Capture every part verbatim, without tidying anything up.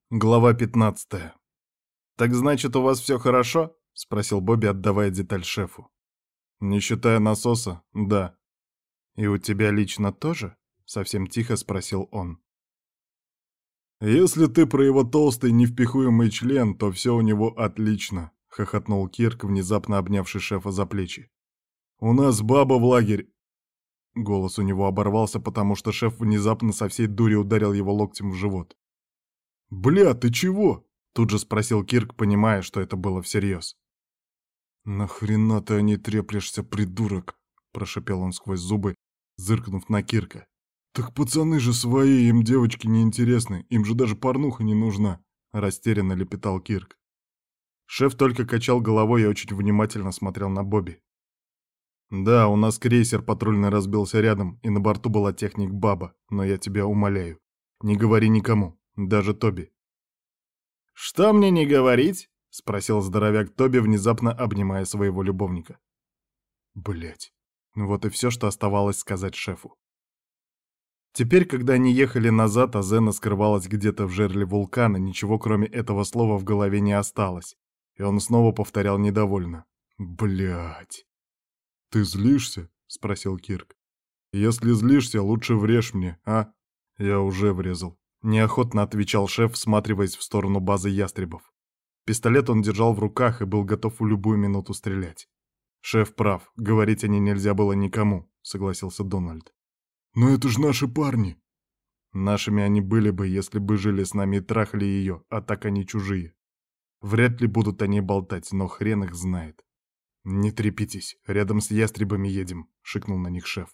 Глава пятнадцатая. «Так значит, у вас все хорошо?» — спросил Бобби, отдавая деталь шефу. «Не считая насоса, да». «И у тебя лично тоже?» — совсем тихо спросил он. «Если ты про его толстый невпихуемый член, то все у него отлично», — хохотнул Кирк, внезапно обнявший шефа за плечи. «У нас баба в лагерь...» Голос у него оборвался, потому что шеф внезапно со всей дури ударил его локтем в живот. «Бля, ты чего?» — тут же спросил Кирк, понимая, что это было всерьез. «Нахрена ты о ней треплешься, придурок?» — прошипел он сквозь зубы, зыркнув на Кирка. «Так пацаны же свои, им девочки неинтересны, им же даже порнуха не нужна», — растерянно лепетал Кирк. Шеф только качал головой и очень внимательно смотрел на Бобби. «Да, у нас крейсер патрульный разбился рядом, и на борту была техник-баба, но я тебя умоляю, не говори никому, даже Тоби». «Что мне не говорить?» — спросил здоровяк Тоби, внезапно обнимая своего любовника. Блять, вот и все, что оставалось сказать шефу. Теперь, когда они ехали назад, а Зена скрывалась где-то в жерле вулкана, ничего кроме этого слова в голове не осталось, и он снова повторял недовольно. Блять. «Ты злишься?» — спросил Кирк. «Если злишься, лучше врежь мне, а?» «Я уже врезал», — неохотно отвечал шеф, всматриваясь в сторону базы ястребов. Пистолет он держал в руках и был готов в любую минуту стрелять. «Шеф прав, говорить о ней нельзя было никому», — согласился Дональд. «Но это же наши парни!» «Нашими они были бы, если бы жили с нами и трахали ее, а так они чужие. Вряд ли будут о ней болтать, но хрен их знает». «Не трепитесь, рядом с ястребами едем», — шикнул на них шеф.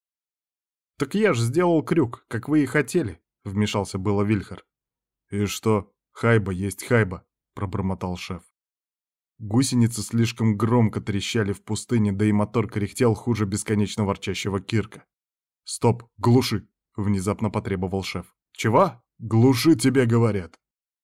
«Так я ж сделал крюк, как вы и хотели», — вмешался было Вильхар. «И что? Хайба есть хайба», — пробормотал шеф. Гусеницы слишком громко трещали в пустыне, да и мотор кряхтел хуже бесконечно ворчащего Кирка. «Стоп, глуши!» — внезапно потребовал шеф. «Чего? Глуши, тебе говорят!»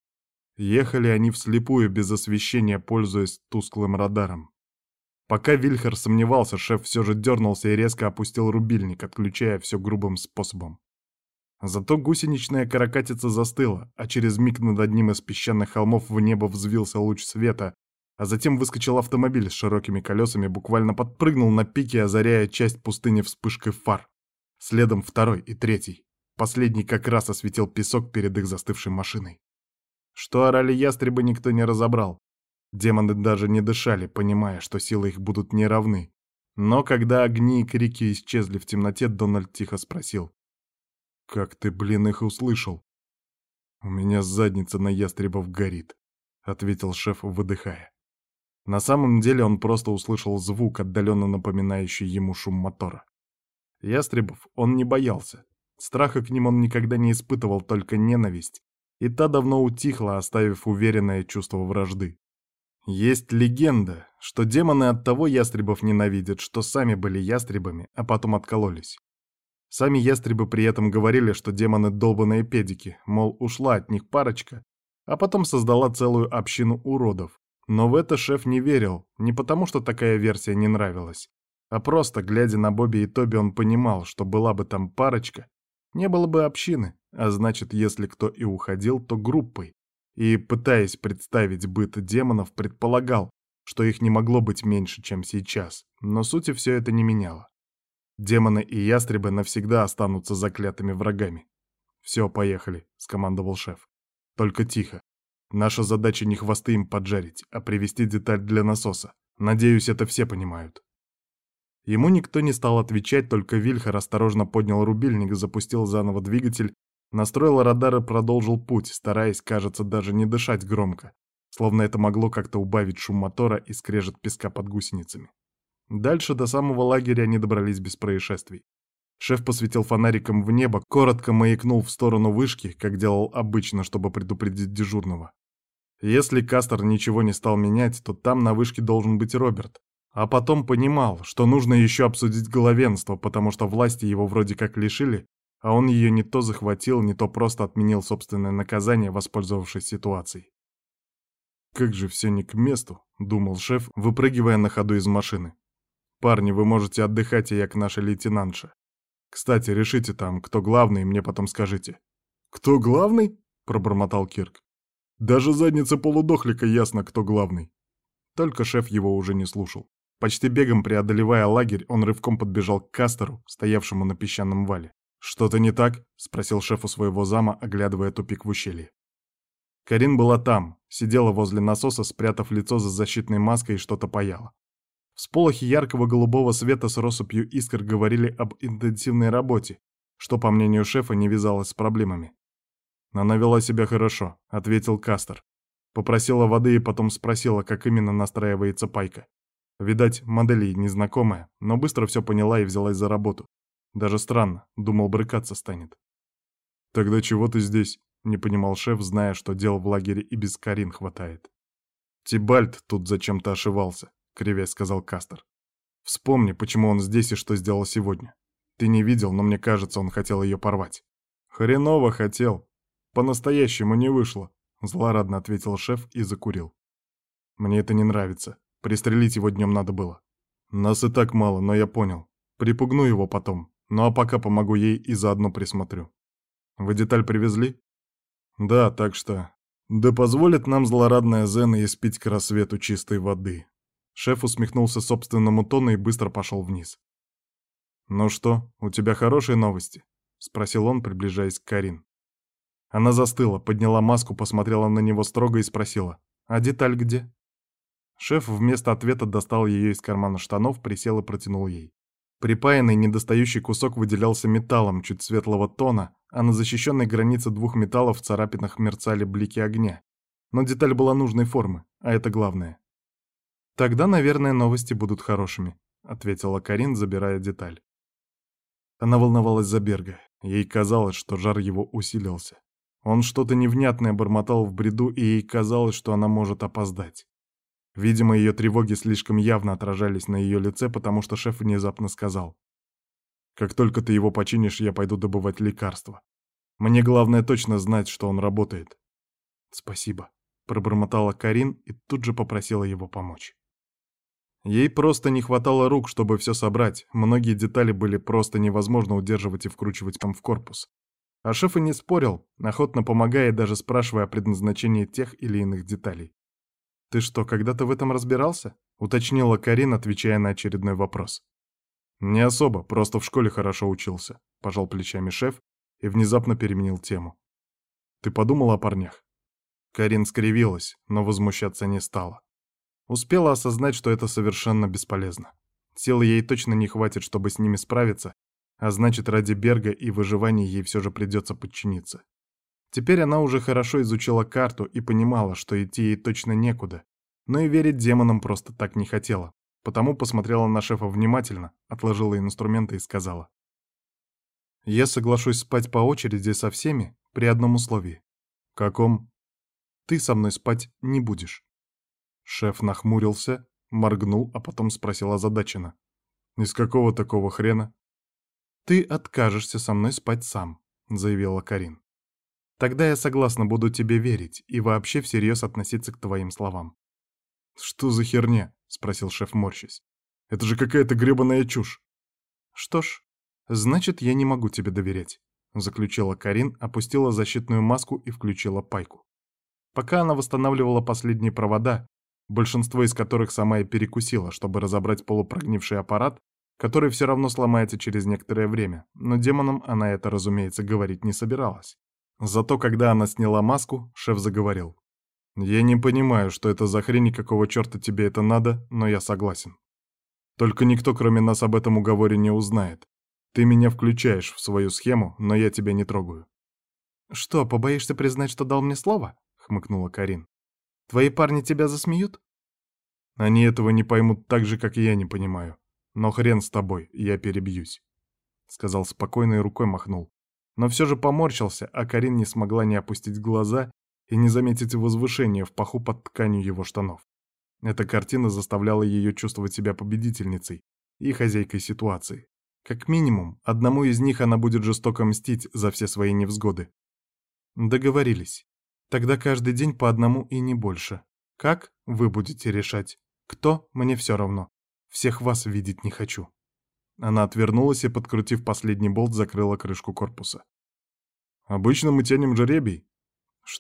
Ехали они вслепую, без освещения, пользуясь тусклым радаром. Пока Вильхар сомневался, шеф все же дернулся и резко опустил рубильник, отключая все грубым способом. Зато гусеничная каракатица застыла, а через миг над одним из песчаных холмов в небо взвился луч света, а затем выскочил автомобиль с широкими колесами, буквально подпрыгнул на пике, озаряя часть пустыни вспышкой фар. Следом второй и третий. Последний как раз осветил песок перед их застывшей машиной. Что орали ястребы, никто не разобрал. Демоны даже не дышали, понимая, что силы их будут неравны. Но когда огни и крики исчезли в темноте, Дональд тихо спросил. «Как ты, блин, их услышал?» «У меня задница на ястребов горит», — ответил шеф, выдыхая. На самом деле он просто услышал звук, отдаленно напоминающий ему шум мотора. Ястребов он не боялся. Страха к ним он никогда не испытывал, только ненависть. И та давно утихла, оставив уверенное чувство вражды. Есть легенда, что демоны от того ястребов ненавидят, что сами были ястребами, а потом откололись. Сами ястребы при этом говорили, что демоны долбаные педики, мол, ушла от них парочка, а потом создала целую общину уродов. Но в это шеф не верил, не потому что такая версия не нравилась, а просто, глядя на Бобби и Тоби, он понимал, что была бы там парочка, не было бы общины, а значит, если кто и уходил, то группой. И, пытаясь представить быт демонов, предполагал, что их не могло быть меньше, чем сейчас, но сути все это не меняло. Демоны и ястребы навсегда останутся заклятыми врагами. «Все, поехали», — скомандовал шеф. «Только тихо. Наша задача не хвосты им поджарить, а привезти деталь для насоса. Надеюсь, это все понимают». Ему никто не стал отвечать, только Вильхар осторожно поднял рубильник, запустил заново двигатель, настроил радар и продолжил путь, стараясь, кажется, даже не дышать громко, словно это могло как-то убавить шум мотора и скрежет песка под гусеницами. Дальше до самого лагеря они добрались без происшествий. Шеф посветил фонариком в небо, коротко маякнул в сторону вышки, как делал обычно, чтобы предупредить дежурного. Если Кастер ничего не стал менять, то там на вышке должен быть Роберт. А потом понимал, что нужно еще обсудить главенство, потому что власти его вроде как лишили, а он ее не то захватил, не то просто отменил собственное наказание, воспользовавшись ситуацией. «Как же все не к месту», — думал шеф, выпрыгивая на ходу из машины. «Парни, вы можете отдыхать, а я к нашей лейтенантше. Кстати, решите там, кто главный, и мне потом скажите». «Кто главный?» — пробормотал Кирк. Даже заднице полудохлика ясно, кто главный. Только шеф его уже не слушал. Почти бегом преодолевая лагерь, он рывком подбежал к Кастеру, стоявшему на песчаном вале. «Что-то не так?» — спросил шеф у своего зама, оглядывая тупик в ущелье. Карин была там, сидела возле насоса, спрятав лицо за защитной маской и что-то паяла. Всполохи яркого голубого света с россыпью искр говорили об интенсивной работе, что, по мнению шефа, не вязалось с проблемами. «Она вела себя хорошо», — ответил Кастер. Попросила воды и потом спросила, как именно настраивается пайка. Видать, модель ей незнакомая, но быстро все поняла и взялась за работу. Даже странно, думал, брыкаться станет. «Тогда чего ты здесь?» — не понимал шеф, зная, что дел в лагере и без Карин хватает. «Тибальт тут зачем-то ошивался», — кривясь сказал Кастер. «Вспомни, почему он здесь и что сделал сегодня. Ты не видел, но мне кажется, он хотел ее порвать». «Хреново хотел. По-настоящему не вышло», — злорадно ответил шеф и закурил. «Мне это не нравится. Пристрелить его днем надо было. Нас и так мало, но я понял. Припугну его потом. Ну а пока помогу ей и заодно присмотрю. Вы деталь привезли?» «Да, так что...» «Да позволит нам злорадная Зена испить к рассвету чистой воды». Шеф усмехнулся собственному тону и быстро пошел вниз. «Ну что, у тебя хорошие новости?» — спросил он, приближаясь к Карин. Она застыла, подняла маску, посмотрела на него строго и спросила: «А деталь где?» Шеф вместо ответа достал ее из кармана штанов, присел и протянул ей. Припаянный недостающий кусок выделялся металлом чуть светлого тона, а на защищенной границе двух металлов в царапинах мерцали блики огня. Но деталь была нужной формы, а это главное. «Тогда, наверное, новости будут хорошими», — ответила Карин, забирая деталь. Она волновалась за Берга. Ей казалось, что жар его усилился. Он что-то невнятное бормотал в бреду, и ей казалось, что она может опоздать. Видимо, ее тревоги слишком явно отражались на ее лице, потому что шеф внезапно сказал: «Как только ты его починишь, я пойду добывать лекарства. Мне главное точно знать, что он работает». «Спасибо», — пробормотала Карин и тут же попросила его помочь. Ей просто не хватало рук, чтобы все собрать, многие детали были просто невозможно удерживать и вкручивать там в корпус. А шеф и не спорил, охотно помогая, даже спрашивая о предназначении тех или иных деталей. «Ты что, когда-то в этом разбирался?» — уточнила Карин, отвечая на очередной вопрос. «Не особо, просто в школе хорошо учился», — пожал плечами шеф и внезапно переменил тему. «Ты подумала о парнях?» Карин скривилась, но возмущаться не стала. Успела осознать, что это совершенно бесполезно. Сил ей точно не хватит, чтобы с ними справиться, а значит, ради Берга и выживания ей все же придется подчиниться. Теперь она уже хорошо изучила карту и понимала, что идти ей точно некуда, но и верить демонам просто так не хотела, потому посмотрела на шефа внимательно, отложила инструменты и сказала: «Я соглашусь спать по очереди со всеми при одном условии». «Каком?» «Ты со мной спать не будешь». Шеф нахмурился, моргнул, а потом спросил озадаченно: «Из какого такого хрена?» «Ты откажешься со мной спать сам», — заявила Карин. «Тогда я согласна буду тебе верить и вообще всерьез относиться к твоим словам». «Что за херня?» — спросил шеф, морщась. «Это же какая-то гребаная чушь». «Что ж, значит, я не могу тебе доверять», — заключила Карин, опустила защитную маску и включила пайку. Пока она восстанавливала последние провода, большинство из которых сама и перекусила, чтобы разобрать полупрогнивший аппарат, который все равно сломается через некоторое время, но демонам она это, разумеется, говорить не собиралась. Зато когда она сняла маску, шеф заговорил: «Я не понимаю, что это за хрень и какого черта тебе это надо, но я согласен. Только никто, кроме нас, об этом уговоре не узнает. Ты меня включаешь в свою схему, но я тебя не трогаю». «Что, побоишься признать, что дал мне слово?» — хмыкнула Карин. «Твои парни тебя засмеют?» «Они этого не поймут так же, как и я не понимаю. Но хрен с тобой, я перебьюсь», — сказал спокойно и рукой махнул. Но все же поморщился, а Карин не смогла не опустить глаза и не заметить возвышения в паху под тканью его штанов. Эта картина заставляла ее чувствовать себя победительницей и хозяйкой ситуации. Как минимум, одному из них она будет жестоко мстить за все свои невзгоды. Договорились. Тогда каждый день по одному и не больше. Как? Вы будете решать. Кто? Мне все равно. Всех вас видеть не хочу. Она отвернулась и, подкрутив последний болт, закрыла крышку корпуса. «Обычно мы тянем жеребий». «Что?»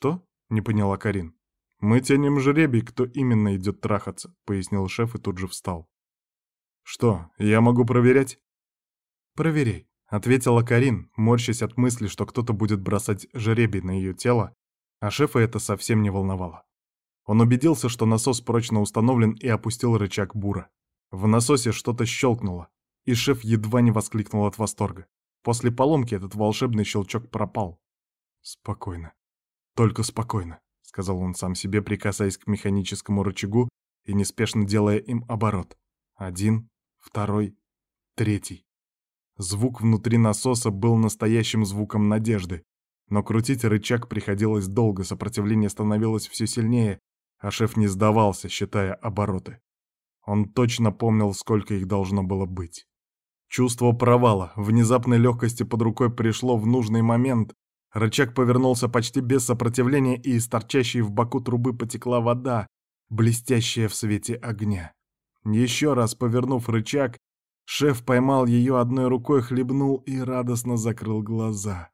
— не поняла Карин. «Мы тянем жребий, кто именно идет трахаться», — пояснил шеф и тут же встал. «Что, я могу проверять?» «Проверяй», — ответила Карин, морщась от мысли, что кто-то будет бросать жребий на ее тело, а шефа это совсем не волновало. Он убедился, что насос прочно установлен, и опустил рычаг бура. В насосе что-то щелкнуло, и шеф едва не воскликнул от восторга. После поломки этот волшебный щелчок пропал. «Спокойно. Только спокойно», — сказал он сам себе, прикасаясь к механическому рычагу и неспешно делая им оборот. Один, второй, третий. Звук внутри насоса был настоящим звуком надежды, но крутить рычаг приходилось долго, сопротивление становилось все сильнее, а шеф не сдавался, считая обороты. Он точно помнил, сколько их должно было быть. Чувство провала, внезапной легкости под рукой пришло в нужный момент. Рычаг повернулся почти без сопротивления, и из торчащей в боку трубы потекла вода, блестящая в свете огня. Еще раз повернув рычаг, шеф поймал ее одной рукой, хлебнул и радостно закрыл глаза.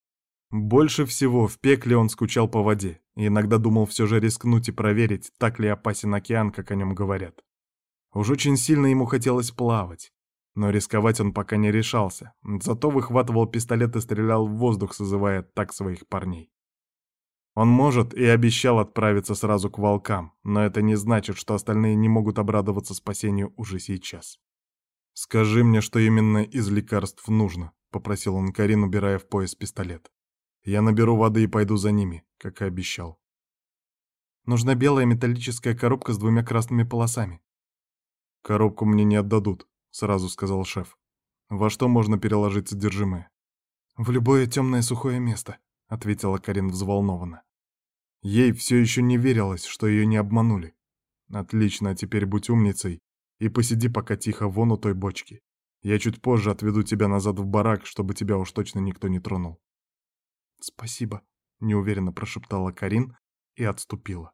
Больше всего в пекле он скучал по воде, и иногда думал все же рискнуть и проверить, так ли опасен океан, как о нем говорят. Уж очень сильно ему хотелось плавать, но рисковать он пока не решался, зато выхватывал пистолет и стрелял в воздух, созывая так своих парней. Он может и обещал отправиться сразу к волкам, но это не значит, что остальные не могут обрадоваться спасению уже сейчас. «Скажи мне, что именно из лекарств нужно», — попросил он Карин, убирая в пояс пистолет. «Я наберу воды и пойду за ними, как и обещал». «Нужна белая металлическая коробка с двумя красными полосами». «Коробку мне не отдадут», — сразу сказал шеф. «Во что можно переложить содержимое?» «В любое темное сухое место», — ответила Карин взволнованно. Ей все еще не верилось, что ее не обманули. «Отлично, а теперь будь умницей и посиди пока тихо вон у той бочки. Я чуть позже отведу тебя назад в барак, чтобы тебя уж точно никто не тронул». «Спасибо», — неуверенно прошептала Карин и отступила.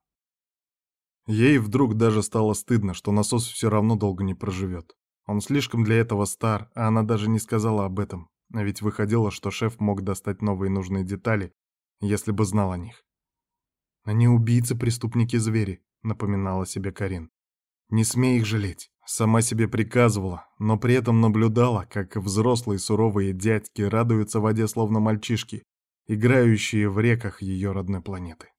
Ей вдруг даже стало стыдно, что насос все равно долго не проживет. Он слишком для этого стар, а она даже не сказала об этом. А ведь выходило, что шеф мог достать новые нужные детали, если бы знал о них. «Они убийцы, преступники, звери», — напоминала себе Карин. «Не смей их жалеть». Сама себе приказывала, но при этом наблюдала, как взрослые суровые дядьки радуются воде, словно мальчишки, играющие в реках ее родной планеты.